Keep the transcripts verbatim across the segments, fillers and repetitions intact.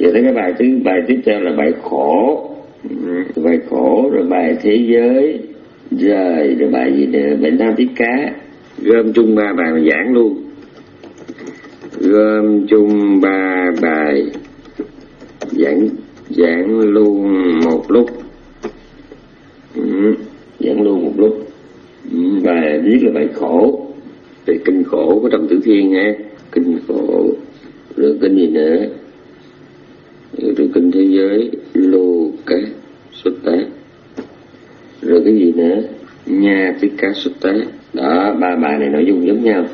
Giờ tới cái bài thứ bài tiếp theo là bài khổ. Bài khổ, rồi bài thế giới, rồi rồi bài gì nữa, bài Nam Tiết Cá. Gom chung ba bài mà giảng luôn. Gom chung ba bài giảng giảng luôn một lúc. Ừ, giảng luôn một lúc. Ừ, bài viết là bài khổ, về kinh khổ của Trầm Tử Thiên ha, kinh khổ. Rồi kinh gì nữa? Rồi kinh thế giới, Lô Cá Xuất Tá. Rồi cái gì nữa? Nha Tiết Cá Xuất Tá. Đó, ba bài này nội dung giống nhau.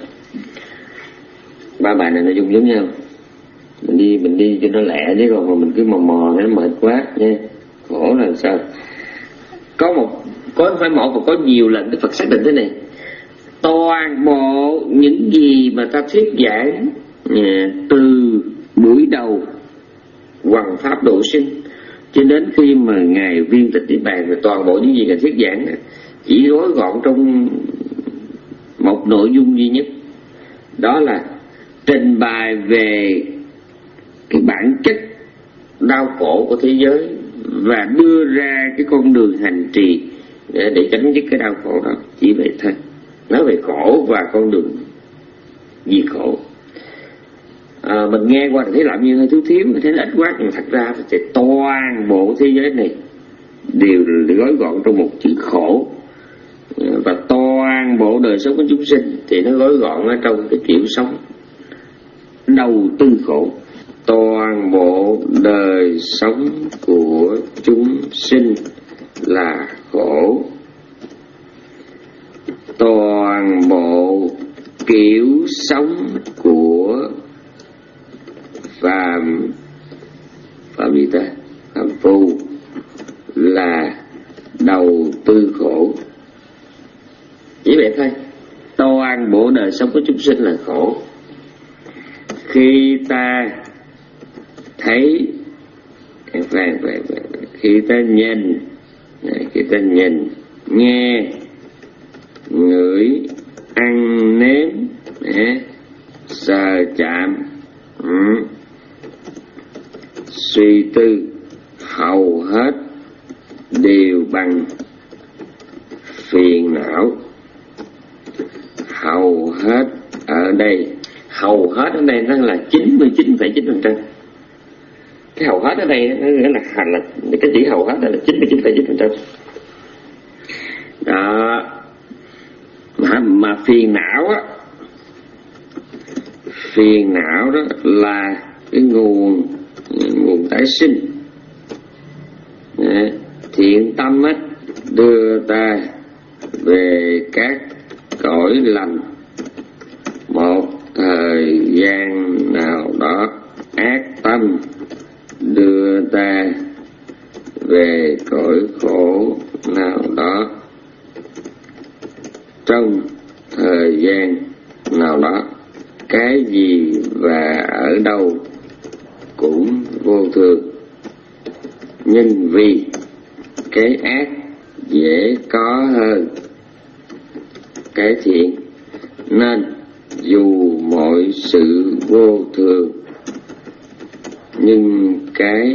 Ba bài này nội dung giống nhau. Mình đi mình đi cho nó lẹ, chứ còn mà mình cứ mò mò nó mệt quá nha. Khổ là sao? Có một, có phải một mà có nhiều lần Đức Phật xác định thế này: toàn bộ những gì mà ta thuyết giảng từ buổi đầu hoằng pháp độ sinh cho đến khi mà ngài viên tịch niết bàn, rồi toàn bộ những gì ngài thuyết giảng chỉ gói gọn trong một nội dung duy nhất, đó là trình bày về cái bản chất đau khổ của thế giới và đưa ra cái con đường hành trì để, để chấm dứt cái đau khổ đó. Chỉ vậy thôi, nói về khổ và con đường diệt khổ. À, mình nghe qua thì thấy làm như hơi thiếu thiếu, thấy ít quá, nhưng thật ra thì toàn bộ thế giới này đều gói gọn trong một chữ khổ, và toàn bộ đời sống của chúng sinh thì nó gói gọn ở trong cái kiểu sống đầu tư khổ. Toàn bộ đời sống của chúng sinh là khổ. Toàn bộ kiểu sống của phàm phàm gì ta phàm phu là đầu tư khổ. Chỉ vậy thôi. Toàn bộ đời sống của chúng sinh là khổ. Khi ta thấy, khi ta nhìn, khi ta nhìn, nghe, ngửi, ăn, nếm, sờ, chạm, ừ, suy tư, hầu hết đều bằng phiền não. Hầu hết ở đây, hầu hết ở đây nó là chín mươi chín phẩy chín phần trăm. Cái hầu hết ở đây nó nghĩa là, là cái chữ hầu hết là chín mươi chín phẩy chín phần trăm. Đó. Mà, mà phiền não á, phiền não đó là cái nguồn nguồn tái sinh. Đấy. Thiện tâm á đưa ta về các cõi lành. Một thời gian nào đó ác tâm đưa ta về cõi khổ nào đó. Trong thời gian nào đó, cái gì và ở đâu cũng vô thường. Nhưng vì cái ác dễ có hơn cái thiện, nên dù mọi sự vô thường, nhưng cái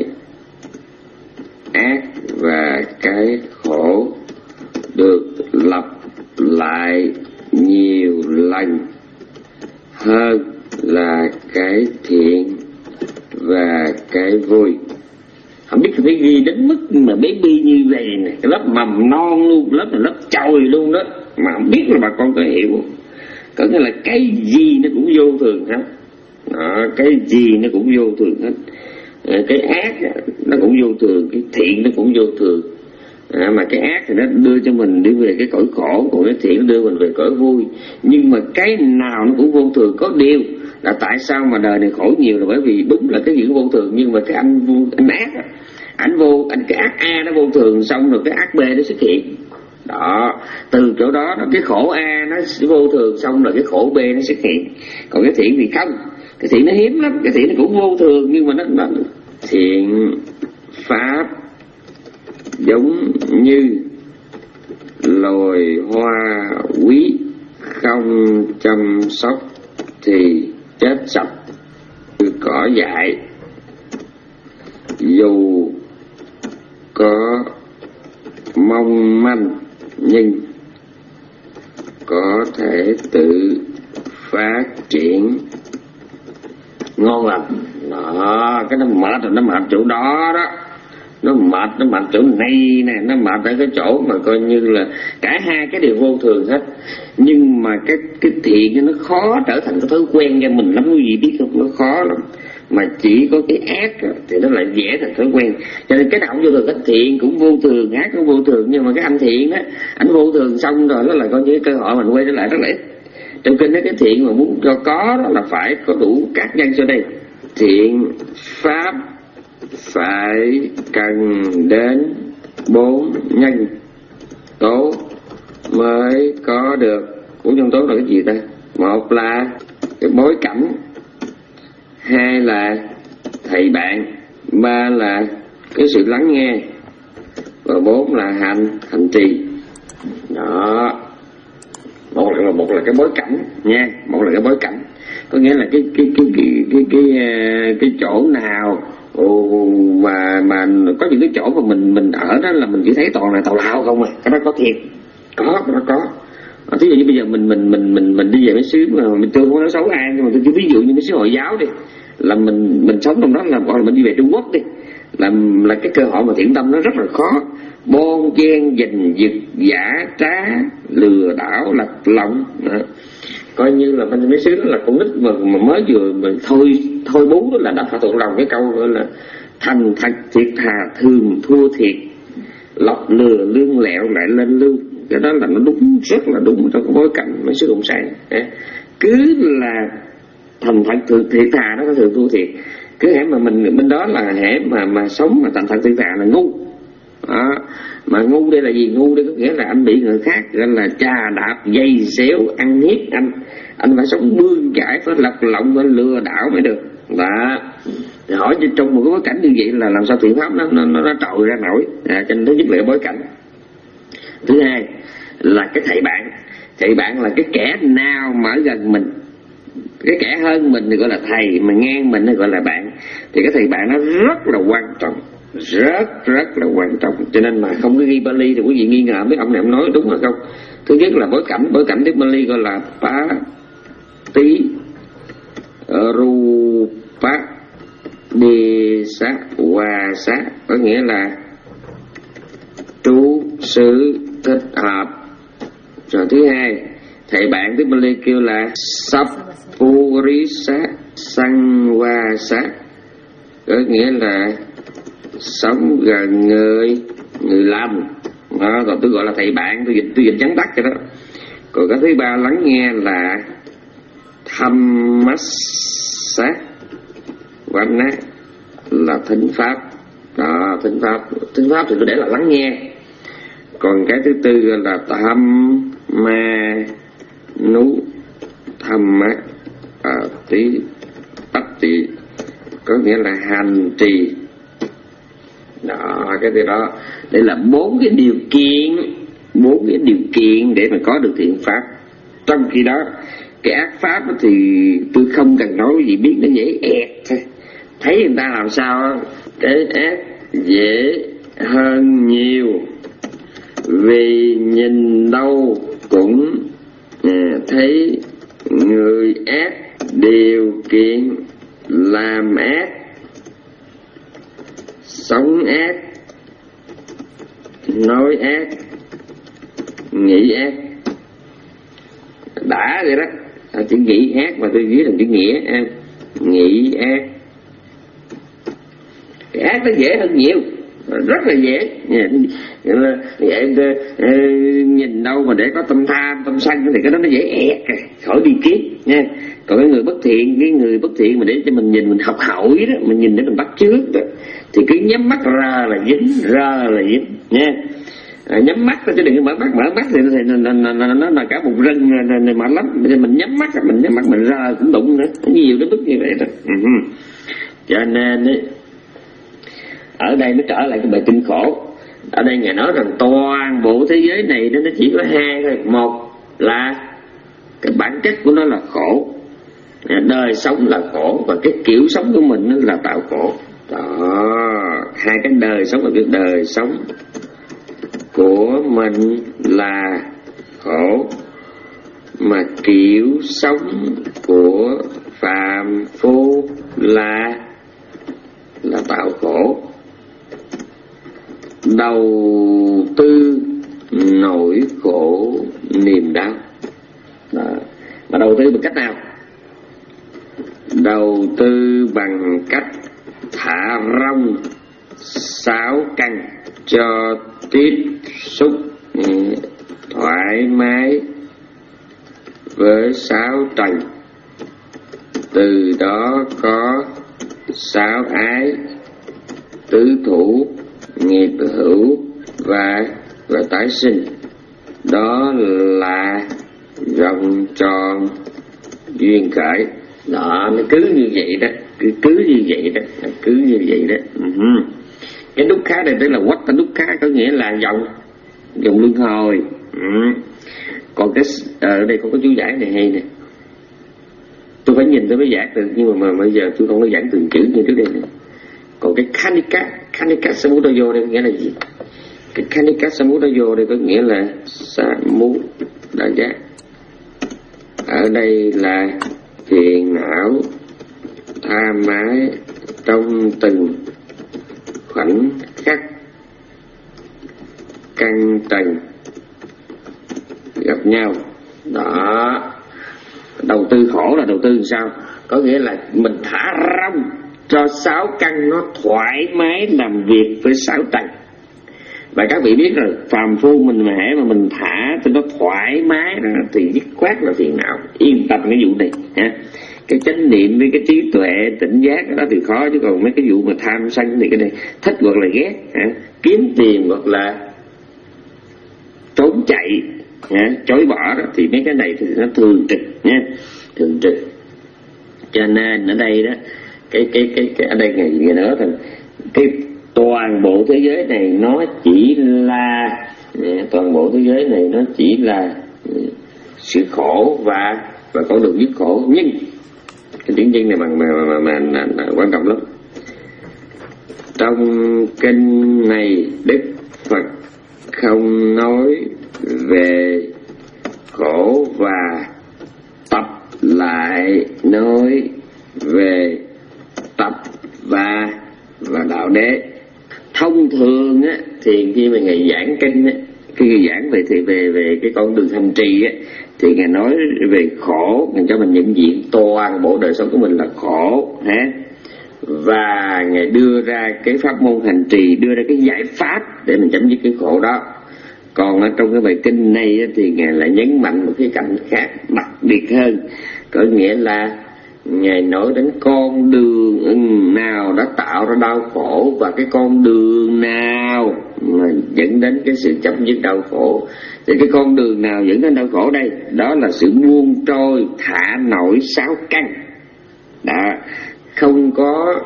ác và cái khổ được lặp lại nhiều lần hơn là cái thiện và cái vui. Không biết phải ghi đến mức mà baby như vậy nè, cái lớp mầm non luôn, lớp là lớp chồi luôn đó, mà không biết là bà con có hiểu. Có nghĩa là cái gì nó cũng vô thường hết. Đó, cái gì nó cũng vô thường hết. Cái ác nó cũng vô thường, cái thiện nó cũng vô thường. À, mà cái ác thì nó đưa cho mình đi về cái cõi khổ, còn cái thiện nó đưa mình về cõi vui. Nhưng mà cái nào nó cũng vô thường. Có điều là tại sao mà đời này khổ nhiều là bởi vì đúng là cái gì cũng vô thường, nhưng mà cái anh anh ác á, anh vô anh cái ác A nó vô thường, xong rồi cái ác B nó xuất hiện. Đó, từ chỗ đó, đó cái khổ A nó vô thường, xong rồi cái khổ B nó xuất hiện. Còn cái thiện thì không, cái thiện nó hiếm lắm, cái thiện nó cũng vô thường, nhưng mà nó, nó thiện pháp giống như loài hoa quý, không chăm sóc thì chết sạch. Cỏ dại dù có mong manh nhưng có thể tự phát triển ngon lành. Đó, cái nó mệt rồi, nó mệt chỗ đó đó, nó mệt, nó mệt chỗ này nè, nó mệt ở cái chỗ mà coi như là cả hai cái đều vô thường hết. Nhưng mà cái cái thiện nó khó trở thành cái thói quen cho mình lắm, quý vị biết không? Nó khó lắm. Mà chỉ có cái ác thì nó lại dễ thành thói quen. Cho nên cái nào cũng vô thường, cái thiện cũng vô thường, ác cũng vô thường. Nhưng mà cái anh thiện á, anh vô thường xong rồi nó là coi như cơ hội mình quay trở lại rất là ít. Trong kinh đó, cái thiện mà muốn cho có đó là phải có đủ các nhân sau đây. Thiện pháp phải cần đến bốn nhân tố mới có được. Bốn nhân tố là cái gì ta? Một là cái bối cảnh, hai là thầy bạn, ba là cái sự lắng nghe, và bốn là hành hành trì. Đó, một là một là cái bối cảnh nha, một là cái bối cảnh, có nghĩa là cái cái cái cái cái cái, cái, cái chỗ nào mà mà có những cái chỗ mà mình mình ở đó là mình chỉ thấy toàn là tào lao không à, cái đó có thiệt, có cái đó có. À, thí dụ như bây giờ mình mình mình mình mình đi về mấy xứ mà mình tôi không có nói xấu ai, nhưng mà tôi chỉ ví dụ như mấy xứ Hồi giáo đi, là mình mình sống trong đó, là hoặc là mình đi về Trung Quốc đi, là là cái cơ hội mà thiện tâm nó rất là khó. Bon chen giành giật giả trá lừa đảo lật lọng, coi như là bên mấy xứ đó là con nít mà, mà mới vừa mà thôi thôi bú đó là đã phải thuộc lòng cái câu gọi là thành thật thiệt thà thường thua thiệt, lọc lừa lương lẹo lại lên lương. Cái đó là nó đúng, rất là đúng trong cái bối cảnh mấy xứ cộng sản. Cứ là thành thật thường thiệt thà đó, có thường thua thiệt. Cứ hễ mà mình bên đó là hễ mà mà sống mà thành thật thiệt thà là ngu. Đó. Mà ngu đây là gì? Ngu đây có nghĩa là anh bị người khác gọi là chà đạp dây xéo ăn hiếp anh, anh phải sống bươn chải, phải lật lọng, phải lừa đảo mới được. Đó. Thì hỏi trong một cái bối cảnh như vậy là làm sao thiện pháp nó nó nó trồi ra nổi. À, cho nên thứ nhất là bối cảnh. Thứ hai là cái thầy bạn. Thầy bạn là cái kẻ nào mà ở gần mình, cái kẻ hơn mình thì gọi là thầy, mà ngang mình thì gọi là bạn. Thì cái thầy bạn nó rất là quan trọng, rất rất là quan trọng. Cho nên mà không có ghi Bali thì quý vị nghi ngờ mấy ông này ông nói đúng hay không. Thứ nhất là bối cảnh, bối cảnh tiếng Bali gọi là pa tí rupa desa wasa, có nghĩa là trú sự thích hợp. Rồi thứ hai, thầy bạn tiếng Bali kêu là Sapurisa Sangwasa, có nghĩa là sống gần người người làm. Đó, còn tôi gọi là thầy bạn, tôi dịch tôi dịch vắn tắt cái đó. Còn cái thứ ba lắng nghe là Dhammasa Vanna, là thính pháp. Đó, thính pháp, thính pháp thì tôi để là lắng nghe. Còn cái thứ tư là tham ma nú tham má à, tí bách tị, có nghĩa là hành trì. Đó, cái thứ đó, đây là bốn cái điều kiện, bốn cái điều kiện để mà có được thiện pháp. Trong khi đó cái ác pháp thì tôi không cần nói gì biết, nó dễ ẹt thôi. Thấy người ta làm sao cái ác dễ hơn nhiều, vì nhìn đâu cũng à, thấy người ác điều kiện làm ác, sống ác, nói ác, nghĩ ác. Đã vậy đó, à, chữ nghĩ ác mà tôi viết thành chữ nghĩa, à, nghĩ ác. Cái ác nó dễ hơn nhiều, rất là dễ. Vậy, nhìn đâu mà để có tâm tham, tâm sân thì cái đó nó dễ ẹt, khỏi đi kiếp nha. Còn cái người bất thiện, cái người bất thiện mà để cho mình nhìn, mình học hỏi đó, mình nhìn để mình bắt chước đó, thì cứ nhắm mắt ra là dính, ra là dính nha. À, nhắm mắt chứ đừng mở mắt, mở mắt thì nó, nó, nó, nó là cả một rừng này mạnh lắm. Bây giờ mình nhắm mắt, mình nhắm mắt mình ra cũng đụng nữa, nhiều đến mức như vậy đó. Uh-huh. Cho nên ấy, ở đây nó trở lại cái bài kinh khổ. Ở đây Ngài nói rằng toàn bộ thế giới này nó chỉ có hai thôi. Một là cái bản chất của nó là khổ, đời sống là khổ, và cái kiểu sống của mình là tạo khổ. Đó, hai cái đời sống và cái đời sống của mình là khổ, mà kiểu sống của phàm phu là là tạo khổ. Đầu tư nỗi khổ niềm đau. Đó. Mà đầu tư bằng cách nào? Đầu tư bằng cách thả rong sáu căn cho tiếp xúc thoải mái với sáu trần, từ đó có sáu ái, tứ thủ, nghiệp hữu và và tái sinh. Đó là vòng tròn duyên khởi. Đó, nó cứ như vậy đó, cứ cứ như vậy đó, cứ như vậy đó. Uh-huh. Cái đúc khá này tức là quách ta đúc khá, có nghĩa là vòng vòng luân hồi. Uh-huh. Còn cái ở đây có cái chú giải này hay nè, tôi phải nhìn tôi mới giải được, nhưng mà, mà bây giờ tôi không có giảng từng chữ như trước đây này. Còn cái khanika khanika samudaya đây có nghĩa là gì? Cái khanika samudaya đây có nghĩa là samudaya. Ở đây là phiền não tham ái trong từng khoảnh khắc căn trần gặp nhau. Đó, đầu tư khổ là đầu tư làm sao? Có nghĩa là mình thả rong cho sáu căn nó thoải mái làm việc với sáu trần. Và các vị biết rồi, phàm phu mình mà hễ mà mình thả cho nó thoải mái đó, thì dứt khoát là phiền não. Yên tâm cái vụ này ha. Cái chánh niệm với cái trí tuệ tỉnh giác đó thì khó, chứ còn mấy cái vụ mà tham sân thì cái này thích hoặc là ghét ha, kiếm tiền hoặc là trốn chạy ha, chối bỏ đó, thì mấy cái này thì nó thường trực nha, thường trực. Cho nên ở đây đó, cái cái cái, cái ở đây ngày gì nữa thì cái toàn bộ thế giới này nó chỉ là toàn bộ thế giới này nó chỉ là sự khổ và và con đường dứt khổ. Nhưng cái tiếng chân này mà mà mà, mà, mà, mà quan trọng lắm. Trong kinh này Đức Phật không nói về khổ và tập lại nói về tập và và đạo đế. Thông thường á thì khi mà ngài giảng kinh á, khi ngài giảng về thì về về cái con đường hành trì á, thì ngài nói về khổ, ngài cho mình nhận diện toàn bộ đời sống của mình là khổ ha, và ngài đưa ra cái pháp môn hành trì, đưa ra cái giải pháp để mình chấm dứt cái khổ đó. Còn ở trong cái bài kinh này á, thì ngài lại nhấn mạnh một cái cạnh khác đặc biệt hơn, có nghĩa là ngài nói đến con đường nào đã tạo ra đau khổ và cái con đường nào mà dẫn đến cái sự chấm dứt đau khổ. Thì cái con đường nào dẫn đến đau khổ đây? Đó là sự buông trôi thả nổi sáu căn. Đó, không có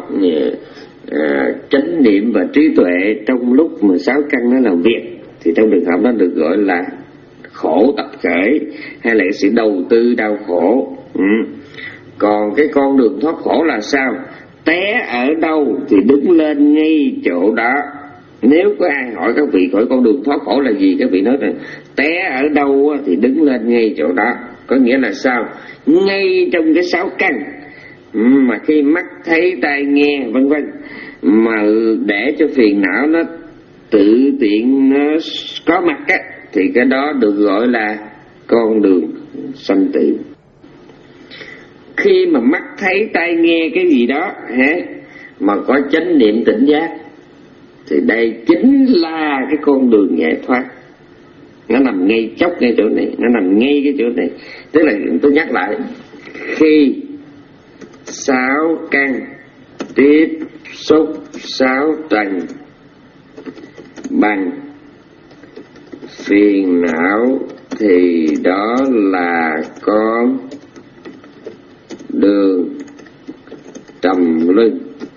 à, chánh niệm và trí tuệ trong lúc mà sáu căn nó làm việc, thì trong trường hợp đó được gọi là khổ tập khởi, hay là sự đầu tư đau khổ. Ừ. Còn cái con đường thoát khổ là sao? Té ở đâu thì đứng lên ngay chỗ đó. Nếu có ai hỏi các vị hỏi con đường thoát khổ là gì, các vị nói rằng té ở đâu thì đứng lên ngay chỗ đó. Có nghĩa là sao? Ngay trong cái sáu căn mà khi mắt thấy tai nghe vân vân mà để cho phiền não nó tự tiện nó có mặt á, thì cái đó được gọi là con đường sanh tử. Khi mà mắt thấy tai nghe cái gì đó hả, mà có chánh niệm tỉnh giác, thì đây chính là cái con đường giải thoát. Nó nằm ngay chốc ngay chỗ này, nó nằm ngay cái chỗ này. Tức là tôi nhắc lại, khi sáu căn tiếp xúc sáu trần bằng phiền não, thì đó là con đường trầm luân.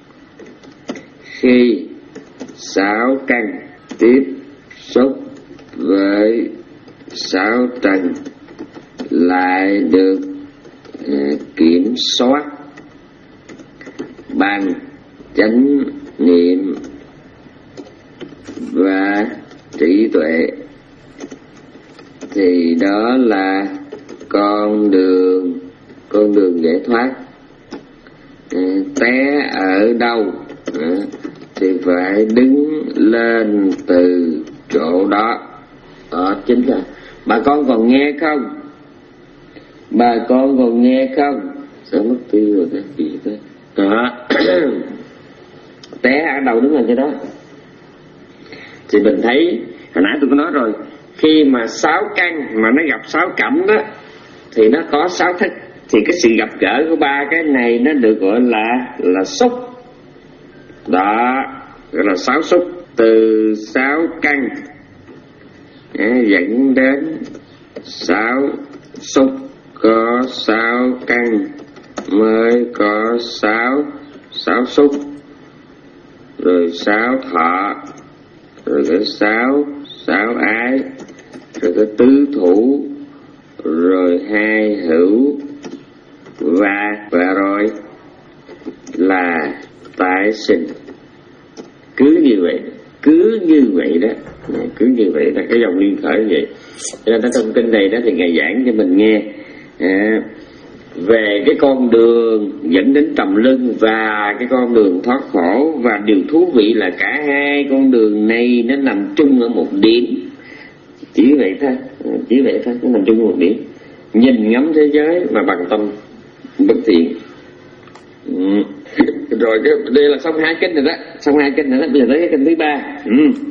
Khi sáu căn tiếp xúc với sáu trần lại được uh, kiểm soát bằng chánh niệm và trí tuệ, thì đó là con đường con đường giải thoát. À, té ở đâu à, thì phải đứng lên từ chỗ đó. Đó chính là bà con còn nghe không? Bà con còn nghe không? Sao mất tiêu rồi cái gì thế? Đó. Té ở đâu đứng lên cho đó. Thì mình thấy hồi nãy tôi có nói rồi, khi mà sáu căn mà nó gặp sáu cảnh đó thì nó có sáu thức. Thì cái sự gặp gỡ của ba cái này nó được gọi là là xúc. Đó, gọi là sáu xúc. Từ sáu căn à, dẫn đến sáu xúc. Có sáu căn mới có sáu sáu xúc, rồi sáu thọ, rồi cái sáu sáu ái, rồi cái tứ thủ, rồi hai hữu, và và rồi là tái sinh. Cứ như vậy, cứ như vậy đó, cứ như vậy là cái dòng liên khởi vậy. Cho nên trong kinh này đó thì ngài giảng cho mình nghe à, về cái con đường dẫn đến trầm luân và cái con đường thoát khổ. Và điều thú vị là cả hai con đường này nó nằm chung ở một điểm. Chỉ vậy thôi, chỉ vậy thôi, nó nằm chung ở một điểm. Nhìn ngắm thế giới mà bằng tâm bất thiện. Ừ. Rồi cái, đây là xong hai kinh rồi đó, xong hai kinh rồi đó, bây giờ tới cái kinh thứ ba. Ừ.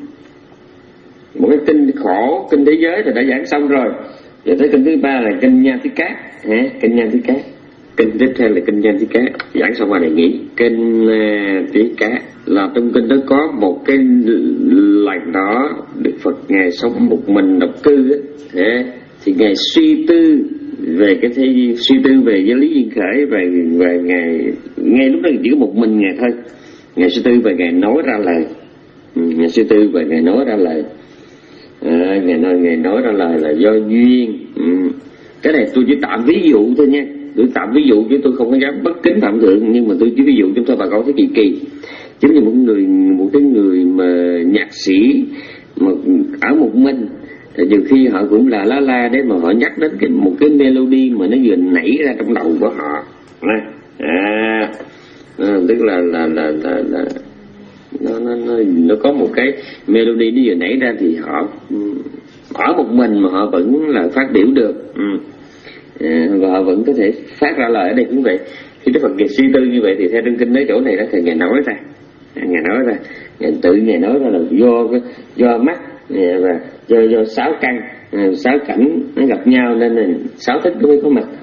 Một cái kinh khổ, kinh thế giới thì đã giảng xong rồi. Giờ tới kinh thứ ba là kinh Nhan Thiết Cát. Hả? Kinh Nhan Thiết Cát. Kinh tiếp theo là kinh Nhan Thiết Cát. Giảng xong rồi này nghỉ. Kinh uh, Thiết Cát là trong kinh đó có một cái lần đó Đức Phật ngài sống một mình độc cư á. Hả? Thì ngài suy tư về cái thế, suy tư về giáo lý duyên khởi, về về ngài ngay lúc đó chỉ có một mình ngài thôi. Ngài suy tư và ngài nói ra lời. Ừ, ngài suy tư và ngài nói ra lời. À, ngài nói ngài nói ra lời là do duyên. Ừ. Cái này tôi chỉ tạm ví dụ thôi nha, tôi tạm ví dụ chứ tôi không có dám bất kính phạm thượng, nhưng mà tôi chỉ ví dụ chúng tôi bà con thấy kỳ kỳ. Chính như một người một cái người mà nhạc sĩ mà ở một mình thì nhiều khi họ cũng là la la để mà họ nhắc đến cái, một cái melody mà nó vừa nảy ra trong đầu của họ. À, à, à, tức là là là là, là nó, nó nó nó có một cái melody nó vừa nảy ra thì họ ở một mình mà họ vẫn là phát biểu được. Ừ. À, và họ vẫn có thể phát ra lời. Ở đây cũng vậy. Khi Đức Phật ngài suy tư như vậy thì theo trong kinh nói chỗ này đó thì ngài nói ra, ngài nói ra, ngài tự ngài nói ra là do do mắt và do do sáu căn, sáu cảnh nó gặp nhau nên là sáu thức nó mới có mặt.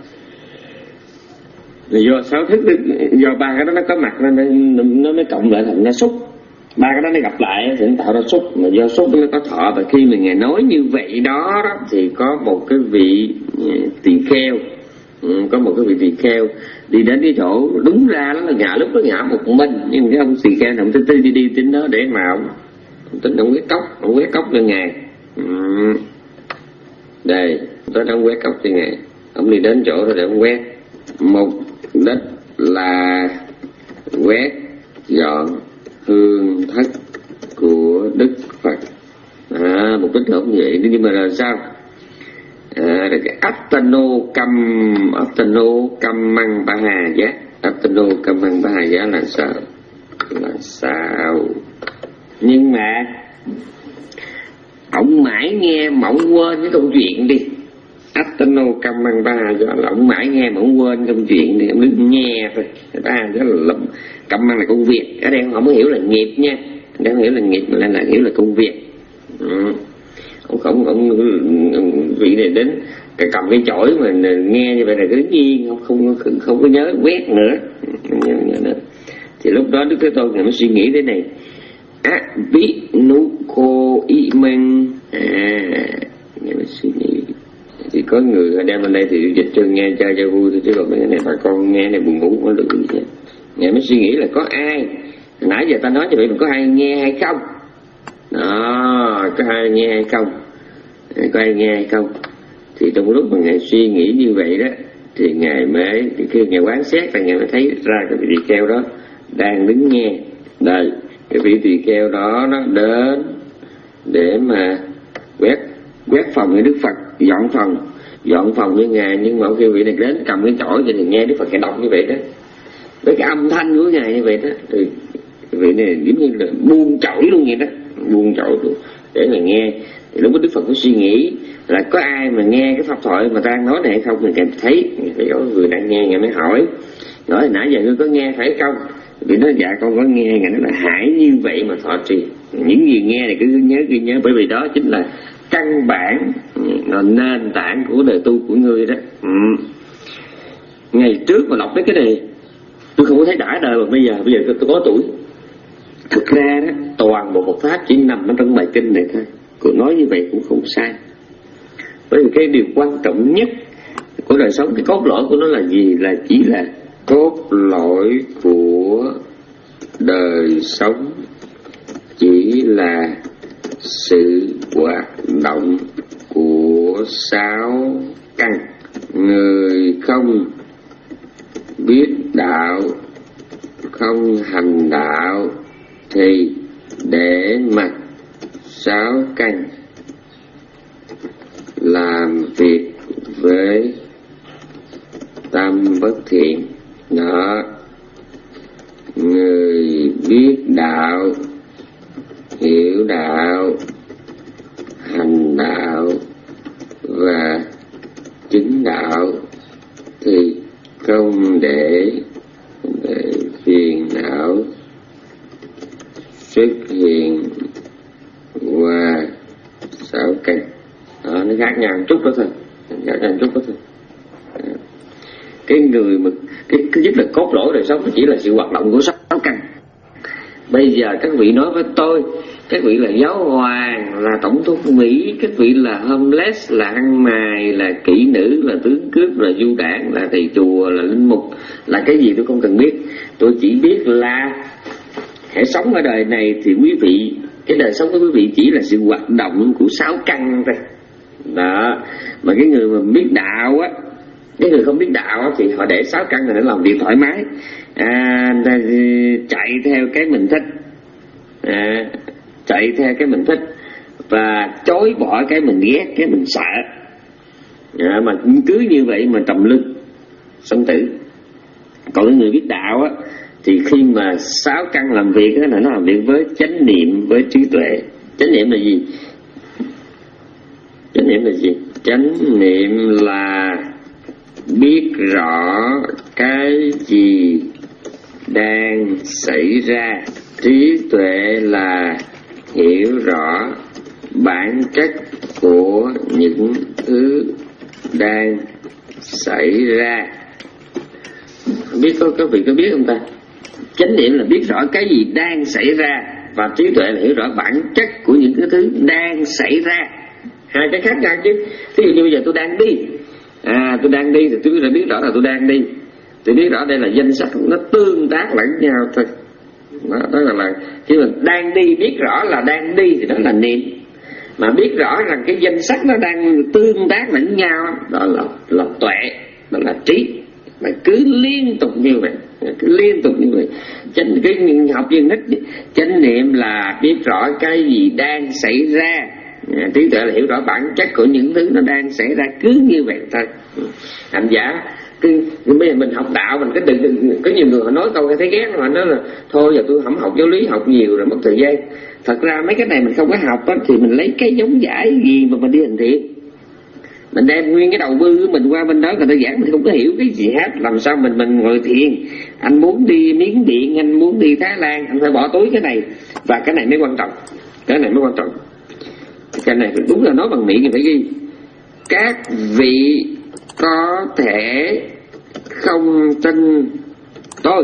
Do sáu thức do ba cái đó nó có mặt nên nó mới cộng lại thành ra xúc. Ba cái đó nó gặp lại thì nó tạo ra xúc, mà do xúc nó có thọ. Và khi mà ngài nói như vậy đó, đó thì có một cái vị tỳ kheo, có một cái vị tỳ kheo đi đến cái chỗ đúng ra đó là ngã, lúc đó ngã một mình, nhưng cái ông tỳ kheo ông tính đi đi tính đó để mà ông tính ông quét cốc, ông quét cốc cho ngài. Uhm. Đây, tới ông quét cốc cho ngài. Ông đi đến chỗ đó để ông quét. Mục đích là quét dọn hương thất của Đức Phật. À, mục đích không vậy, nhưng mà là sao? À, cái Attano Kam Attano Kamang Baha Giá. Attano Kamang Baha Giá là sao? Là sao? Nhưng mà ông mãi nghe mà ông quên cái câu chuyện đi. Attano Kamang Baha Giá là ông mãi nghe mà ông quên câu chuyện đi, ông đứng nghe thôi. Baha Giá là lầm. Kamang là công việc. Ở đây không có hiểu là nghiệp nha. Ở đây không hiểu là nghiệp mà là hiểu là công việc. Ừ. Ông không ông vị này đến cái cầm cái chổi mà nghe như vậy là cứ đứng yên, không không không, không có nhớ quét nữa. Nhớ, nhớ nữa. Thì lúc đó Đức Thế Tôn ngài mới suy nghĩ thế này: á biết nú cô y men. À, ngài mới suy nghĩ. Thì có người đem lên đây thì dịch cho nghe chơi cho vui thôi, chứ còn cái này bà con nghe này buồn ngủ không được gì hết. Ngài mới suy nghĩ là có ai, nãy giờ ta nói cho vậy mà có ai nghe hay không? Đó, có ai nghe hay không? Có ai nghe hay không? Thì trong lúc mà ngài suy nghĩ như vậy đó, thì ngài mới, khi ngài quán xét là ngài mới thấy ra cái vị tỳ kheo đó đang đứng nghe. Đây, cái vị tỳ kheo đó nó đến để mà quét quét phòng với Đức Phật, dọn phòng dọn phòng với Ngài. Nhưng mà khi vị này đến cầm cái chổi thì nghe Đức Phật cái đọc như vậy đó, với cái âm thanh của Ngài như vậy đó, thì vị này giống như là buông chổi luôn vậy đó, buông chổi luôn để mà nghe. Thì lúc đó Đức Phật có suy nghĩ là có ai mà nghe cái pháp thoại mà ta đang nói này hay không, thì Ngài thấy thì có người đang nghe. Ngài mới hỏi nói nãy giờ ngươi có nghe phải không? Vì nói dạ con có nghe. Ngài nói là hãy như vậy mà thọ trì, những gì nghe thì cứ nhớ cứ nhớ, bởi vì đó chính là căn bản, là nền tảng của đời tu của ngươi đó. Ừ. Ngày trước mà đọc mấy cái này tôi không có thấy đã đời, mà bây giờ bây giờ tôi có tuổi. Thực ra đó toàn bộ một pháp chỉ nằm ở trong bài kinh này thôi. Cô nói như vậy cũng không sai, bởi vì cái điều quan trọng nhất của đời sống, cái cốt lõi của nó là gì? Là chỉ là cốt lõi của đời sống chỉ là sự hoạt động của sáu căn. Người không biết đạo, không hành đạo thì để mặc sáu căn làm việc với tâm bất thiện. Đó, người biết đạo, hiểu đạo, hành đạo và chứng đạo thì không để, để phiền não xuất hiện qua sáu căn. Đó, nó khác nhau một chút đó thôi, khác nhau một chút đó thôi. Cái người mà cái, cái nhất là cốt lõi đời sống chỉ là sự hoạt động của sáu căn. Bây giờ các vị nói với tôi, các vị là giáo hoàng, là tổng thống Mỹ, các vị là homeless, là ăn mày, là kỹ nữ, là tướng cướp, là du đảng, là thầy chùa, là linh mục, là cái gì tôi không cần biết. Tôi chỉ biết là hãy sống ở đời này thì quý vị, cái đời sống của quý vị chỉ là sự hoạt động của sáu căn thôi. Đó, mà cái người mà biết đạo á, cái người không biết đạo á, thì họ để sáu căn này để làm việc thoải mái, à, chạy theo cái mình thích, à, chạy theo cái mình thích và chối bỏ cái mình ghét, cái mình sợ, à, mà cứ như vậy mà trầm luân sống tử. Còn cái người biết đạo á thì khi mà sáu căn làm việc á, là nó làm việc với chánh niệm, với trí tuệ. Chánh niệm là gì? Chánh niệm là gì? Chánh niệm là biết rõ cái gì đang xảy ra. Trí tuệ là hiểu rõ bản chất của những thứ đang xảy ra. Biết có các vị có biết không ta? Chánh niệm là biết rõ cái gì đang xảy ra, và trí tuệ là hiểu rõ bản chất của những cái thứ đang xảy ra. Hai cái khác nhau chứ. Ví dụ như bây giờ tôi đang đi, à tôi đang đi thì tôi đã biết rõ là tôi đang đi. Tôi biết rõ đây là danh sách, nó tương tác lẫn nhau thôi. Đó, đó là, là khi mà đang đi biết rõ là đang đi thì đó là niệm. Mà biết rõ rằng cái danh sách nó đang tương tác lẫn nhau, đó là là tuệ, đó là trí. Mà cứ liên tục như vậy, cứ liên tục như vậy. Chánh cái học viên thích chánh niệm là biết rõ cái gì đang xảy ra, à, trí tuệ là hiểu rõ bản chất của những thứ nó đang xảy ra, cứ như vậy thôi. Hành giả cứ bây giờ mình học đạo mình cứ đừng, đừng có nhiều người họ nói câu thấy ghét, họ nói là thôi giờ tôi không học giáo lý, học nhiều rồi mất thời gian. Thật ra mấy cái này mình không có học đó, thì mình lấy cái giống giải gì mà mình đi hành thiện. Mình đem nguyên cái đầu bư của mình qua bên đó người ta giảng mình không có hiểu cái gì hết, làm sao mình mình ngồi thiền. Anh muốn đi Miến Điện, anh muốn đi Thái Lan, anh phải bỏ túi cái này, và cái này mới quan trọng, cái này mới quan trọng. Cái này đúng là nói bằng miệng thì phải ghi. Các vị có thể không tin tôi,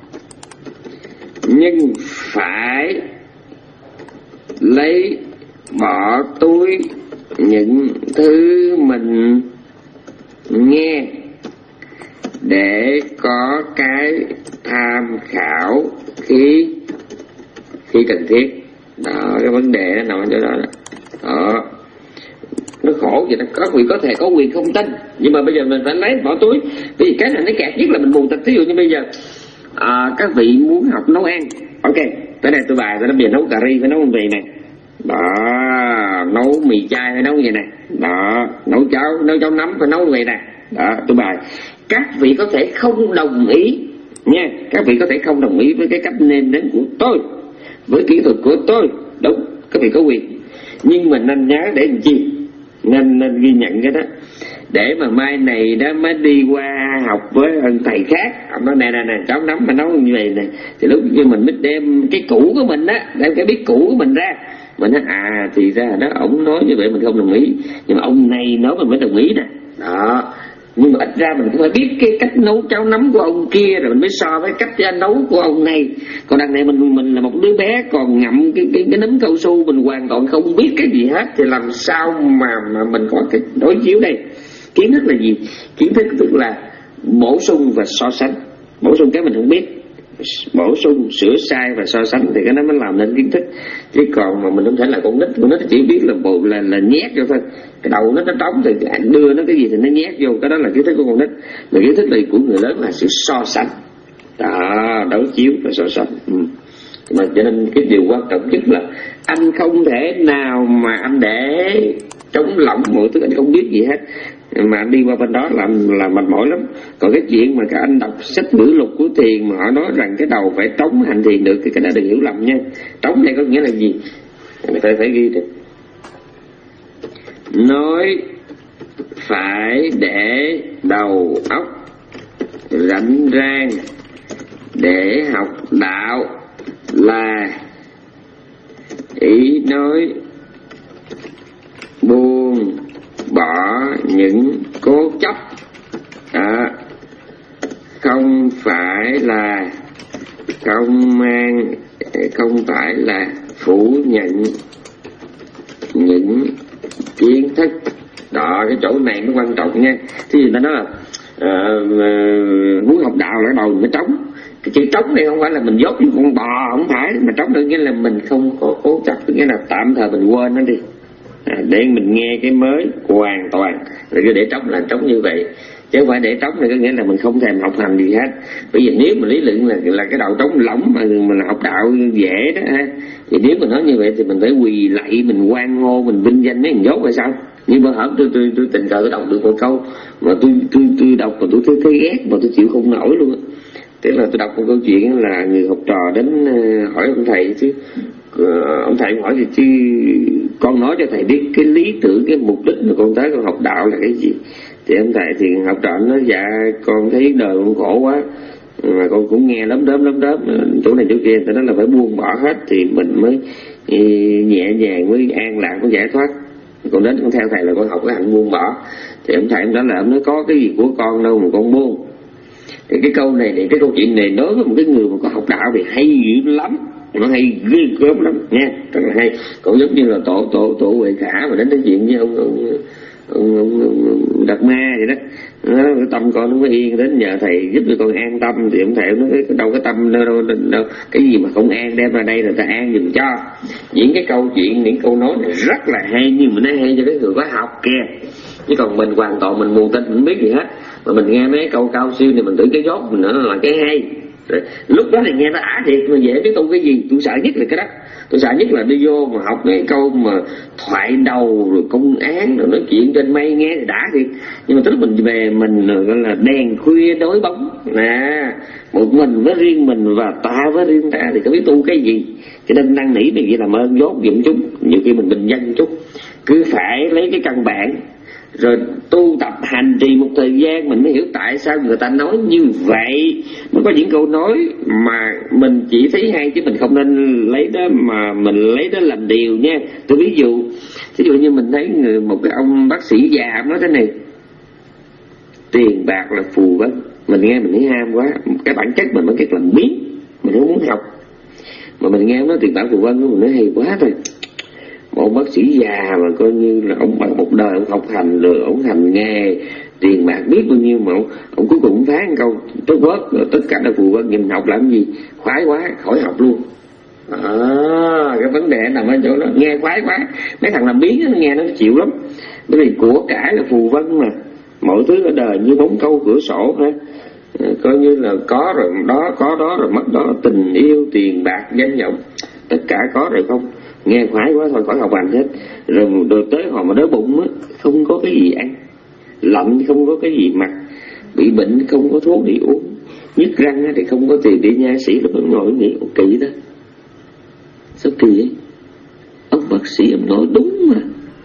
nhưng phải lấy bỏ túi những thứ mình nghe để có cái tham khảo khi khi cần thiết. Đó, cái vấn đề nó nằm ở chỗ đó. Đó, nó khổ vậy đó. Các vị có thể có quyền không tin, nhưng mà bây giờ mình phải lấy bỏ túi. Vì cái này nó kẹt nhất là mình mù tịch. Ví dụ như bây giờ à, các vị muốn học nấu ăn, ok, tới đây tôi bài tôi đã bây giờ nấu cà ri, phải nấu mì này. Đó, nấu mì chay phải nấu như vậy nè. Đó, nấu cháo, nấu cháo nấm phải nấu như vậy nè. Đó, tôi bài. Các vị có thể không đồng ý nha, các vị có thể không đồng ý với cái cách nêm nếm của tôi, với kỹ thuật của tôi, đúng, các vị có quyền. Nhưng mình nên nhớ để làm chi? Nên nên ghi nhận cái đó, để mà mai này đó mới đi qua học với ông thầy khác, ông nói nè nè nè cháu nấm mà nấu như vậy nè, thì lúc như mình mới đem cái cũ của mình á, đem cái biết cũ của mình ra, mình nói à thì ra đó ông nói như vậy mình không đồng ý, nhưng mà ông này nói mình mới đồng ý nè. Đó, nhưng mà ít ra mình cũng phải biết cái cách nấu cháo nấm của ông kia rồi mình mới so với cách nấu của ông này. Còn đằng này mình mình là một đứa bé còn ngậm cái cái, cái nấm cao su, mình hoàn toàn không biết cái gì hết, thì làm sao mà mà mình có cái đối chiếu đây? Kiến thức là gì? Kiến thức tức là bổ sung và so sánh. Bổ sung cái mình không biết, bổ sung, sửa sai và so sánh thì cái đó mới làm nên kiến thức. Chứ còn mà mình không thể là con nít, con nít chỉ biết là bộ là là nhét vô thôi. Cái đầu nó nó trống thì đưa nó cái gì thì nó nhét vô, cái đó là kiến thức của con nít. Mà kiến thức này của người lớn là sự so sánh. Đó, đối chiếu và so sánh. Ừ. Mà cho nên cái điều quan trọng nhất là anh không thể nào mà anh để trống lỏng mọi thứ, anh không biết gì hết mà anh đi qua bên đó làm là mệt mỏi lắm. Còn cái chuyện mà các anh đọc sách ngữ lục của thiền mà họ nói rằng cái đầu phải trống hành thiền được thì cái đó đừng hiểu lầm nha. Trống này có nghĩa là gì? Phải phải ghi được. Nói phải để đầu óc rảnh rang để học đạo là ý nói buông bỏ những cố chấp, à, không phải là không mang không phải là phủ nhận những kiến thức. Đó, cái chỗ này mới quan trọng nha. Thì người ta nói là uh, uh, muốn học đạo là đầu mới trống. Cái chữ trống này không phải là mình dốt như con bò, không phải, mà trống được nghĩa là mình không có cố chấp, nghĩa là tạm thời mình quên nó đi, à, để mình nghe cái mới hoàn toàn. Rồi cứ để trống là trống như vậy, chứ không phải để trống này có nghĩa là mình không thèm học hành gì hết. Bởi vì nếu mà lý luận là là cái đầu trống lỏng mà mình học đạo dễ đó ha, thì nếu mà nói như vậy thì mình phải quỳ lạy, mình hoan hô, mình vinh danh mấy thằng dốt hay sao? Nhưng mà hổng tôi tôi tôi tình cờ tôi đọc được một câu mà tôi tôi tôi đọc mà tôi thấy, thấy ghét mà tôi chịu không nổi luôn á. Tức là tôi đọc một câu chuyện là người học trò đến hỏi ông thầy chứ, uh, ông thầy hỏi thì chứ con nói cho thầy biết cái lý tưởng, cái mục đích mà con tới con học đạo là cái gì. Thì ông thầy thì học trò nói dạ con thấy đời con khổ quá mà con cũng nghe lắm đớm lắm đớm chỗ này chỗ kia, cho nên là phải buông bỏ hết thì mình mới nhẹ nhàng, mới an lạc, mới giải thoát. Con đến con theo thầy là con học cái hạnh buông bỏ. Thì ông thầy ông đó là ông nói có cái gì của con đâu mà con buông. Thì cái câu này thì cái câu chuyện này đối với một cái người mà có học đạo thì hay dữ lắm, nó hay ghê gớm lắm nha, rất là hay. Cũng giống như là tổ tổ tổ Huệ Khả mà đến nói chuyện với ông ông, ông, ông, ông Đạt Ma vậy đó, nó, cái tâm con nó mới yên, đến nhờ thầy giúp cho con an tâm. Thì ông thầy nói cái đâu cái tâm đâu, đâu, đâu cái gì mà không an đem ra đây là ta an giùm cho. Những cái câu chuyện, những câu nói này rất là hay, nhưng mà nó hay cho cái người có học kia, chứ còn mình hoàn toàn mình mù tịnh không biết gì hết, mà mình nghe mấy câu cao siêu thì mình tưởng cái dốt mình nữa là cái hay. Rồi, lúc đó thì nghe nó đã thiệt mà dễ biết tu cái gì. Tôi sợ nhất là cái đó, tôi sợ nhất là đi vô mà học mấy câu mà thoại đầu rồi công án rồi nói chuyện trên mây nghe thì đã thiệt, nhưng mà tức mình về mình gọi là đèn khuya đối bóng nè, một mình với riêng mình và ta với riêng ta thì có biết tu cái gì. Cho nên năn nỉ mình vậy làm ơn dốt giùm chút, nhiều khi mình bình dân chút, cứ phải lấy cái căn bản rồi tu tập hành trì một thời gian mình mới hiểu tại sao người ta nói như vậy. Nó có những câu nói mà mình chỉ thấy hay chứ mình không nên lấy đó mà mình lấy đó làm điều nha. Tôi ví dụ, ví dụ như mình thấy người, một cái ông bác sĩ già nói thế này: tiền bạc là phù vân. Mình nghe mình thấy ham quá, cái bản chất mình mới cái làm biến, mình không muốn học. Mà mình nghe nói tiền bạc phù vân mình nói hay quá thôi. Một bác sĩ già mà coi như là ông bằng một đời ông học hành rồi ông hành nghề, tiền bạc biết bao nhiêu mà ông, ông cuối cùng phán câu tốt bớt tất cả là phù vân, nhìn học làm gì, khoái quá khỏi học luôn. À, cái vấn đề nằm ở chỗ đó, nghe khoái quá, mấy thằng làm biến nó nghe nó chịu lắm, bởi vì của cải là phù vân mà, mọi thứ ở đời như bóng câu cửa sổ ha, coi như là có rồi đó, có đó rồi mất đó, tình yêu, tiền bạc, danh vọng, tất cả có rồi không. nghe khoái quá thôi khỏi học hành hết. Rồi, rồi tới họ mà đói bụng á, không có cái gì ăn, lạnh không có cái gì mặc, bị bệnh không có thuốc đi uống, nhức răng thì không có tiền đi nha sĩ, lúc ông ngồi nghĩ kỳ đó, sao kỳ ấy? Ông bác sĩ ông nói đúng mà,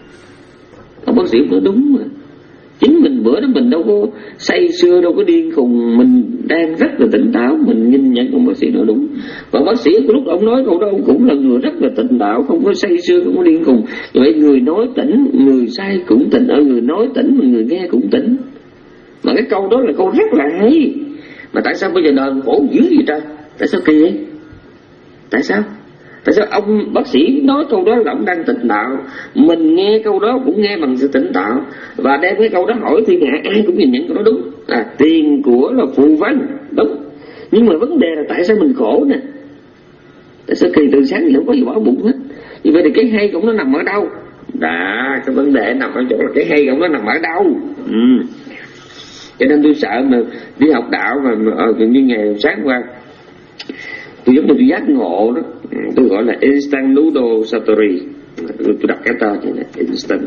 ông bác sĩ ông nói đúng mà. Chính mình bữa đó mình đâu có say sưa, đâu có điên khùng, mình đang rất là tỉnh táo, mình nhìn nhận ông bác sĩ nói đúng. Và bác sĩ lúc ông nói câu đó ông cũng là người rất là tỉnh táo, không có say sưa, không có điên khùng. Như vậy người nói tỉnh, người say cũng tỉnh, ở người nói tỉnh mà người nghe cũng tỉnh. Mà cái câu đó là câu rất là hay. Mà tại sao bây giờ đời khổ dữ vậy trời? Tại sao kỳ vậy? Tại sao? Tại sao ông bác sĩ nói câu đó là ông đang tỉnh táo, mình nghe câu đó cũng nghe bằng sự tỉnh táo, và đem cái câu đó hỏi thiên hạ ai cũng nhìn nhận câu đó đúng. À, tiền của là phù vân, đúng. Nhưng mà vấn đề là tại sao mình khổ nè? Tại sao kỳ từ sáng thì không có gì bỏ bụng hết? Như vậy thì cái hay của nó nằm ở đâu? Đã, cái vấn đề nằm ở chỗ là cái hay của nó nằm ở đâu. Ừ. Cho nên tôi sợ mà đi học đạo mà, mà như ngày sáng qua tôi giống như tôi giác ngộ đó, tôi gọi là instant noodle satori. Tôi đặt cái tên như này, instant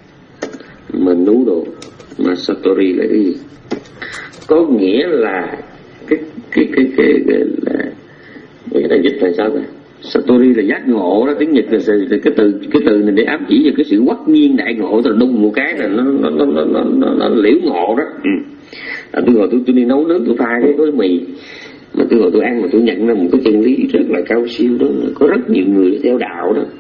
mà noodle mà satori là cái gì? Có nghĩa là cái cái cái cái, cái là cái này dịch là sao vậy? Satori là giác ngộ đó, tiếng Nhật là, là cái từ cái từ này để ám chỉ về cái sự quắc nhiên đại ngộ, rồi đung một cái là nó nó nó nó nó, nó, nó liễu ngộ đó. Ừ. À, tôi gọi tôi tôi đi nấu nước, tôi pha cái gói mì mà tôi gọi tôi ăn mà tôi nhận ra một cái chân lý rất là cao siêu đó. Có rất nhiều người theo đạo đó,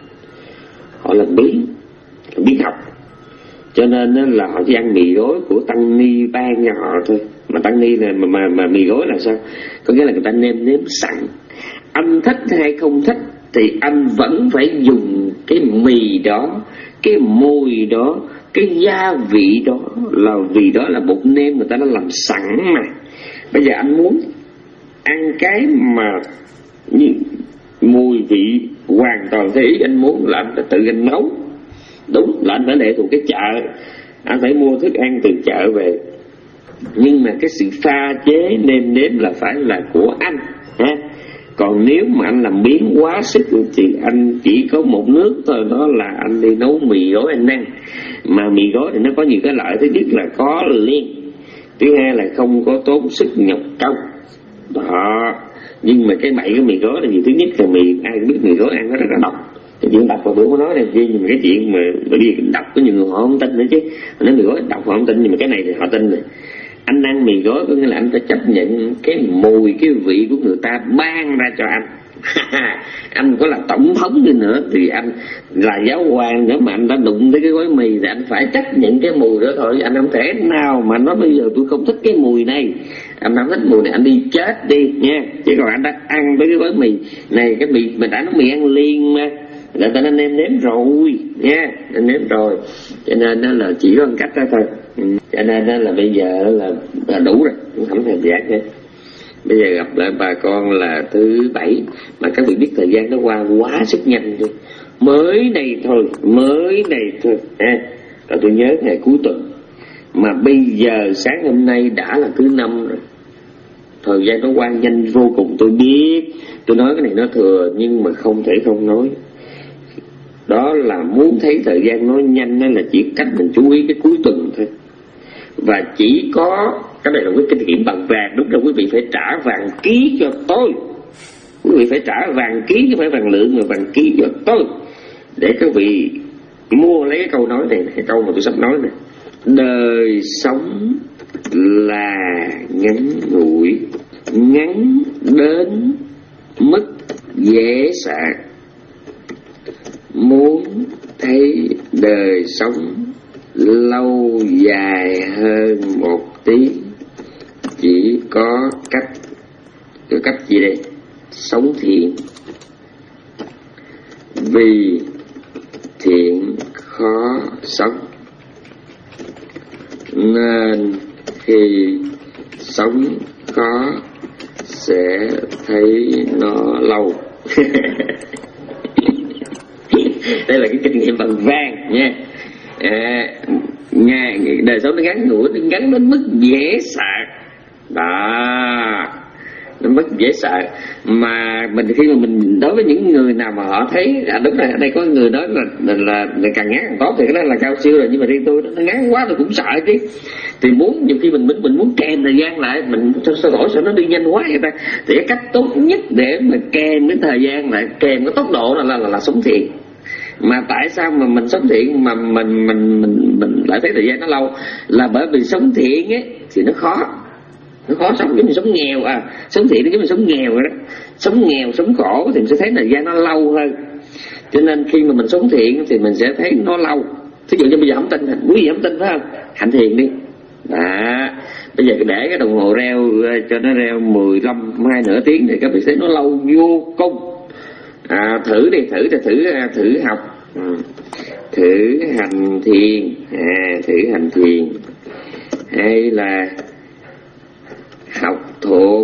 họ làm biến làm biến học, cho nên là họ chỉ ăn mì gói của tăng ni ban cho họ thôi. Mà tăng ni là mà, mà, mà mì gói là sao? Có nghĩa là người ta nêm nếm sẵn, anh thích hay không thích thì anh vẫn phải dùng cái mì đó, cái môi đó, cái gia vị đó, là vì đó là bột nêm người ta đã làm sẵn mà. Bây giờ anh muốn ăn cái mà như mùi vị hoàn toàn theo ý anh muốn là anh phải tự anh nấu. Đúng là anh phải lệ thuộc cái chợ, anh phải mua thức ăn từ chợ về, nhưng mà cái sự pha chế nêm nếm là phải là của anh ha. Còn nếu mà anh làm biến quá sức thì anh chỉ có một nước thôi, đó là anh đi nấu mì gói anh ăn. Mà mì gói thì nó có nhiều cái lợi, thứ nhất là có liên, thứ hai là không có tốn sức nhọc công đó. Nhưng mà cái bậy cái mì gói là gì? Thứ nhất là mì, ai cũng biết mì gói ăn nó rất là độc. Cái chuyện đọc vào bữa có nói này kia, nhưng mà cái chuyện mà bởi vì đọc có nhiều người họ không tin nữa chứ. Nói mì gói đọc họ không tin, nhưng mà cái này thì họ tin rồi. Anh ăn mì gói có nghĩa là anh phải chấp nhận cái mùi, cái vị của người ta ban ra cho anh. Anh có là tổng thống đi nữa thì anh là giáo hoàng nữa mà anh đã đụng tới cái gói mì thì anh phải chấp nhận cái mùi đó thôi. Anh không thể nào mà nói bây giờ tôi không thích cái mùi này, anh không thích mùi này, anh đi chết đi nha. Chứ còn anh đã ăn với cái gói mì này, cái mì mình đã nói mì ăn liền mà, người ta nên nêm nếm rồi nha, nên nếm rồi, cho nên đó là chỉ có một cách đó thôi. Ừ. Cho nên đó là bây giờ là, là đủ rồi, không thời gian nữa. Bây giờ gặp lại bà con là thứ bảy, mà các vị biết thời gian nó qua quá sức nhanh rồi, mới này thôi, mới này thôi à. Rồi tôi nhớ ngày cuối tuần, mà bây giờ sáng hôm nay đã là thứ năm rồi, thời gian nó qua nhanh vô cùng. Tôi biết tôi nói cái này nó thừa, nhưng mà không thể không nói. Đó là muốn thấy thời gian nó nhanh đó là chỉ cách mình chú ý cái cuối tuần thôi. Và chỉ có cái này là cái kinh nghiệm bằng vàng, đúng là quý vị phải trả vàng ký cho tôi. Quý vị phải trả vàng ký chứ không phải vàng lượng, mà vàng ký cho tôi, để các vị mua lấy cái câu nói này, cái câu mà tôi sắp nói này. Đời sống là ngắn ngủi, ngắn đến mức dễ sạc. Muốn thấy đời sống lâu dài hơn một tí, chỉ có cách, cái cách gì đây? Sống thiện. Vì thiện khó sống, nên khi sống khó sẽ thấy nó lâu. Đây là cái kinh nghiệm bằng vàng nha. À, nhà, đời sống nó ngắn ngủi, nó ngắn đến mức dễ sạc đó. nó mất dễ sợ. Mà mình khi mà mình đối với những người nào mà họ thấy à, đúng rồi, ở đây có người nói là, là, là, là càng ngắn càng tốt thì cái đó là cao siêu rồi, nhưng mà riêng tôi nó ngắn quá tôi cũng sợ chứ. Thì muốn nhiều khi mình mình, mình muốn kèm thời gian lại, mình sao sao đổi sao nó đi nhanh quá vậy ta, thì cái cách tốt nhất để mà kèm cái thời gian lại, kèm cái tốc độ là là, là, là sống thiền. Mà tại sao mà mình sống thiện mà mình mình mình mình lại thấy thời gian nó lâu, là bởi vì sống thiện ấy thì nó khó, nó khó sống, giống như sống nghèo à, sống thiện nó giống như sống nghèo rồi đó, sống nghèo sống khổ thì mình sẽ thấy thời gian nó lâu hơn. Cho nên khi mà mình sống thiện thì mình sẽ thấy nó lâu. Thí dụ như bây giờ không tin, quý vị không tin phải không, hành thiền đi. Đó, bây giờ để cái đồng hồ reo cho nó reo mười lăm hai nửa tiếng thì các vị thấy nó lâu vô cùng. À, thử đi, thử thì thử thử học, ừ. thử hành thiền, à, thử hành thiền, hay là học thuộc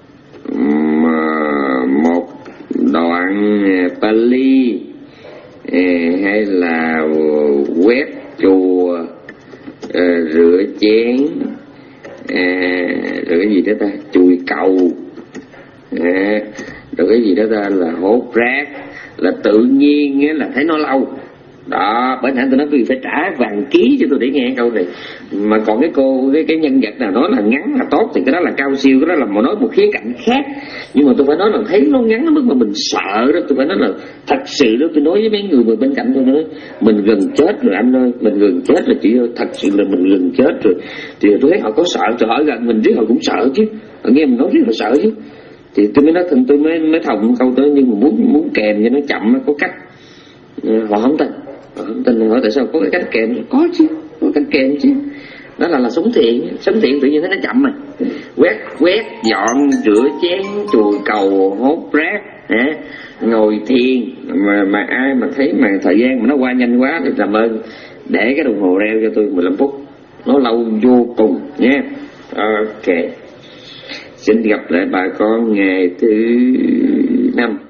một đoạn Pali, à, hay là quét chùa, à, rửa chén, à, rồi cái gì đó ta, chùi cầu, à, rồi cái gì đó ta là hốt rác, là tự nhiên á, là thấy nó lâu đó. Bởi nãy tôi nói quý vị phải trả vàng ký cho tôi để nghe câu này. Mà còn cái cô cái cái nhân vật nào nói là ngắn là tốt thì cái đó là cao siêu, cái đó là một nói một khía cạnh khác. Nhưng mà tôi phải nói là thấy nó ngắn đến mức mà mình sợ đó. Tôi phải nói là thật sự đó, tôi nói với mấy người bên cạnh tôi nói mình gần chết rồi anh ơi, mình gần chết rồi chị ơi, thật sự là mình gần chết rồi. Thì tôi thấy họ có sợ, tôi hỏi gần mình riết họ cũng sợ chứ, họ nghe mình nói riết họ sợ chứ. Thì tôi mới nói thằng tôi mới mới thòng câu tới, nhưng mà muốn muốn kèm cho nó chậm có cách. Họ không tin, họ không tin, hỏi tại sao có cái cách kèm, có chứ, có cách kèm chứ. Đó là là sống thiện, sống thiện tự nhiên thấy nó chậm mà. Quét quét dọn rửa chén chùi cầu hốt rác, hả? Ngồi thiền mà mà ai mà thấy mà thời gian mà nó qua nhanh quá thì làm ơn để cái đồng hồ reo cho tôi mười lăm phút, nó lâu vô cùng nha. Ok, xin gặp lại bà con ngày thứ năm.